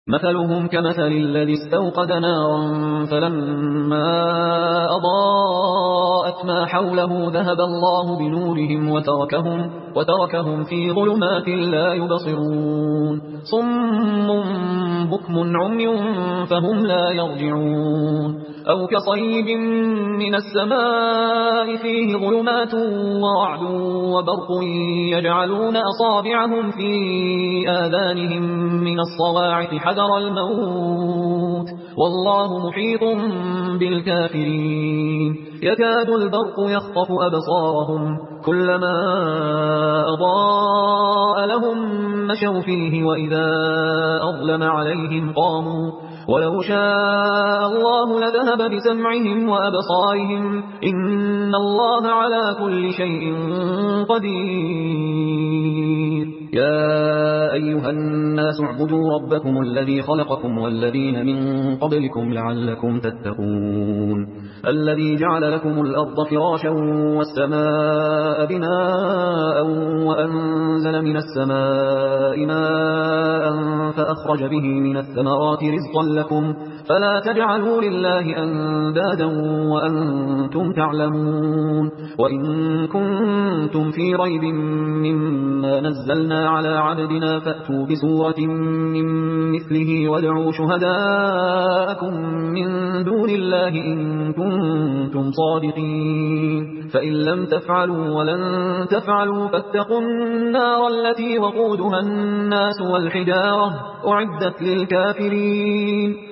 مثلهم كمثل الذي استوقد نارا فلما أضاءت ما حوله ذهب الله بنورهم وتركهم في ظلمات لا يبصرون صم بكم عمي فهم لا يرجعون أو كصيب من السماء فيه ظلمات ورعد وبرق يجعلون أصابعهم في آذانهم من الصواعق حذر الموت والله محيط بالكافرين يكاد البرق يخطف أبصارهم كلما أضاء لهم مشوا فيه وإذا أظلم عليهم قاموا ولو شاء الله لذهب بسمعهم وأبصارهم إن الله على كل شيء قدير يا أيها الناس اعبدوا ربكم الذي خلقكم والذين من قبلكم لعلكم تتقون الذي جعل لكم الأرض فراشا والسماء بناء وأنزل من السماء ماء فأخرج به من الثمرات رزقا لكم فلا تجعلوا لله أندادا وأنتم تعلمون وإن كنتم في ريب مما نزلنا على عبدنا فأتوا بسورة من مثله وادعوا شهداءكم من دون الله إن كنتم صادقين فإن لم تفعلوا ولن تفعلوا فاتقوا النار التي وقودها الناس والحجارة أعدت للكافرين